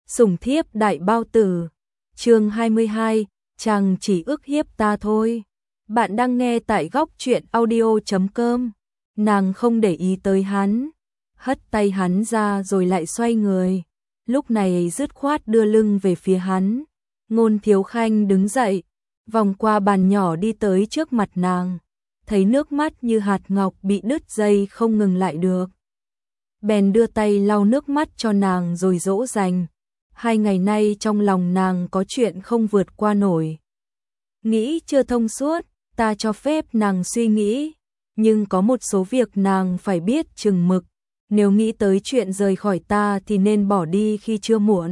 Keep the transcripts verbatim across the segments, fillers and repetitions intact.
Sủng thiếp đại bao tử. Chương hai mươi hai, chàng chỉ ức hiếp ta thôi. Bạn đang nghe tại góc truyện audio chấm com. Nàng không để ý tới hắn, hất tay hắn ra rồi lại xoay người. Lúc này dứt khoát đưa lưng về phía hắn. Ngôn Thiếu Khanh đứng dậy, vòng qua bàn nhỏ đi tới trước mặt nàng. Thấy nước mắt như hạt ngọc bị đứt dây không ngừng lại được. Bèn đưa tay lau nước mắt cho nàng rồi dỗ dành. Hai ngày nay trong lòng nàng có chuyện không vượt qua nổi. Nghĩ chưa thông suốt, ta cho phép nàng suy nghĩ. Nhưng có một số việc nàng phải biết chừng mực. Nếu nghĩ tới chuyện rời khỏi ta thì nên bỏ đi khi chưa muộn.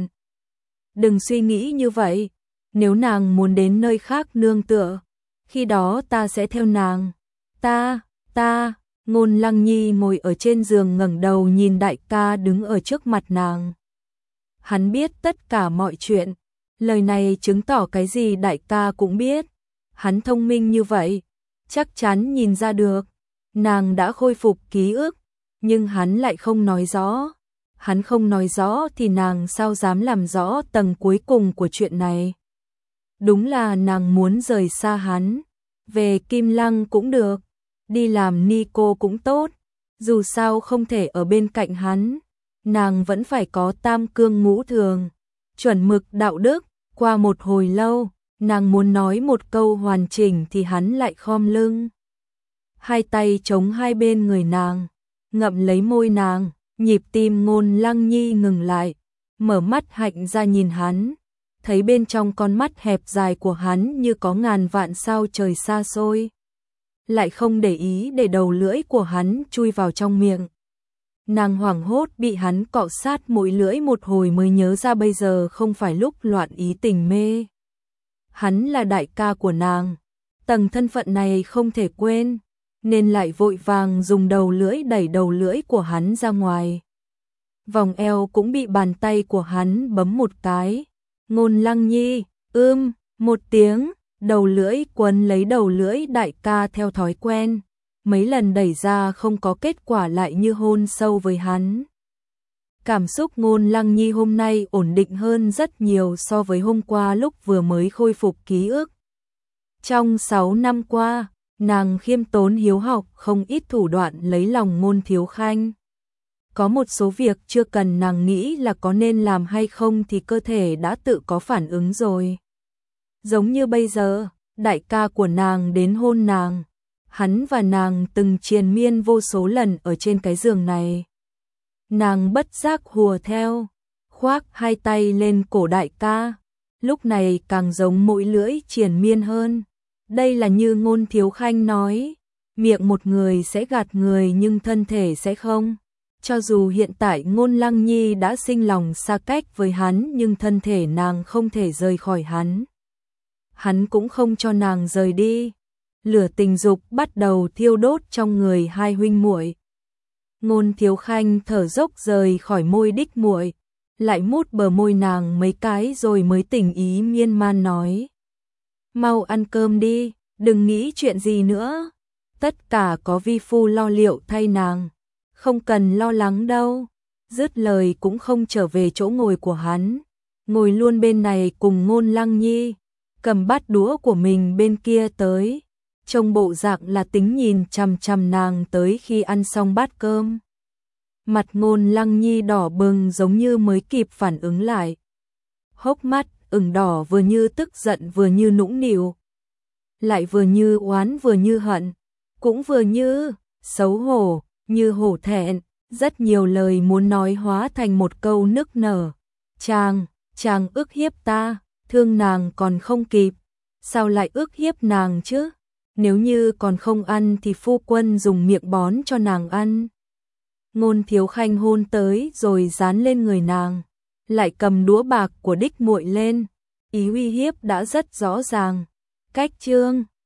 Đừng suy nghĩ như vậy. Nếu nàng muốn đến nơi khác nương tựa, khi đó ta sẽ theo nàng. Ta, ta, Ngôn Lăng Nhi ngồi ở trên giường ngẩng đầu nhìn đại ca đứng ở trước mặt nàng. Hắn biết tất cả mọi chuyện, lời này chứng tỏ cái gì đại ca cũng biết. Hắn thông minh như vậy, chắc chắn nhìn ra được. Nàng đã khôi phục ký ức, nhưng hắn lại không nói rõ. Hắn không nói rõ thì nàng sao dám làm rõ tầng cuối cùng của chuyện này. Đúng là nàng muốn rời xa hắn, về Kim Lăng cũng được, đi làm ni cô cũng tốt, dù sao không thể ở bên cạnh hắn. Nàng vẫn phải có tam cương ngũ thường, chuẩn mực đạo đức. Qua một hồi lâu, nàng muốn nói một câu hoàn chỉnh thì hắn lại khom lưng. Hai tay chống hai bên người nàng, ngậm lấy môi nàng, nhịp tim Ngôn Lăng Nhi ngừng lại, mở mắt hạnh ra nhìn hắn, thấy bên trong con mắt hẹp dài của hắn như có ngàn vạn sao trời xa xôi. Lại không để ý để đầu lưỡi của hắn chui vào trong miệng. Nàng hoảng hốt bị hắn cọ sát mũi lưỡi một hồi mới nhớ ra bây giờ không phải lúc loạn ý tình mê. Hắn là đại ca của nàng, tầng thân phận này không thể quên, nên lại vội vàng dùng đầu lưỡi đẩy đầu lưỡi của hắn ra ngoài. Vòng eo cũng bị bàn tay của hắn bấm một cái. Ngôn Lăng Nhi, ưm, một tiếng, đầu lưỡi quấn lấy đầu lưỡi đại ca theo thói quen. Mấy lần đẩy ra không có kết quả lại như hôn sâu với hắn. Cảm xúc Ngôn Lăng Nhi hôm nay ổn định hơn rất nhiều so với hôm qua lúc vừa mới khôi phục ký ức. Trong sáu năm qua, nàng khiêm tốn hiếu học không ít thủ đoạn lấy lòng Ngôn Thiếu Khanh. Có một số việc chưa cần nàng nghĩ là có nên làm hay không thì cơ thể đã tự có phản ứng rồi. Giống như bây giờ, đại ca của nàng đến hôn nàng. Hắn và nàng từng triền miên vô số lần ở trên cái giường này. Nàng bất giác hùa theo, khoác hai tay lên cổ đại ca. Lúc này càng giống mũi lưỡi triền miên hơn. Đây là như Ngôn Thiếu Khanh nói, miệng một người sẽ gạt người nhưng thân thể sẽ không. Cho dù hiện tại Ngôn Lăng Nhi đã sinh lòng xa cách với hắn nhưng thân thể nàng không thể rời khỏi hắn. Hắn cũng không cho nàng rời đi. Lửa tình dục bắt đầu thiêu đốt trong người hai huynh muội. Ngôn Thiếu Khanh thở dốc rời khỏi môi đích muội, lại mút bờ môi nàng mấy cái rồi mới tình ý miên man nói: "Mau ăn cơm đi, đừng nghĩ chuyện gì nữa. Tất cả có vi phu lo liệu thay nàng, không cần lo lắng đâu." Dứt lời cũng không trở về chỗ ngồi của hắn, ngồi luôn bên này cùng Ngôn Lăng Nhi, cầm bát đũa của mình bên kia tới. Trông bộ dạng là tính nhìn chằm chằm nàng tới khi ăn xong bát cơm. Mặt Ngôn Lăng Nhi đỏ bừng giống như mới kịp phản ứng lại. Hốc mắt ửng đỏ vừa như tức giận vừa như nũng nịu. Lại vừa như oán vừa như hận. Cũng vừa như xấu hổ, như hổ thẹn. Rất nhiều lời muốn nói hóa thành một câu nức nở. Chàng, chàng ức hiếp ta, thương nàng còn không kịp. Sao lại ức hiếp nàng chứ? Nếu như còn không ăn thì phu quân dùng miệng bón cho nàng ăn. Ngôn Thiếu Khanh hôn tới rồi dán lên người nàng, lại cầm đũa bạc của đích muội lên, ý uy hiếp đã rất rõ ràng. Cách chương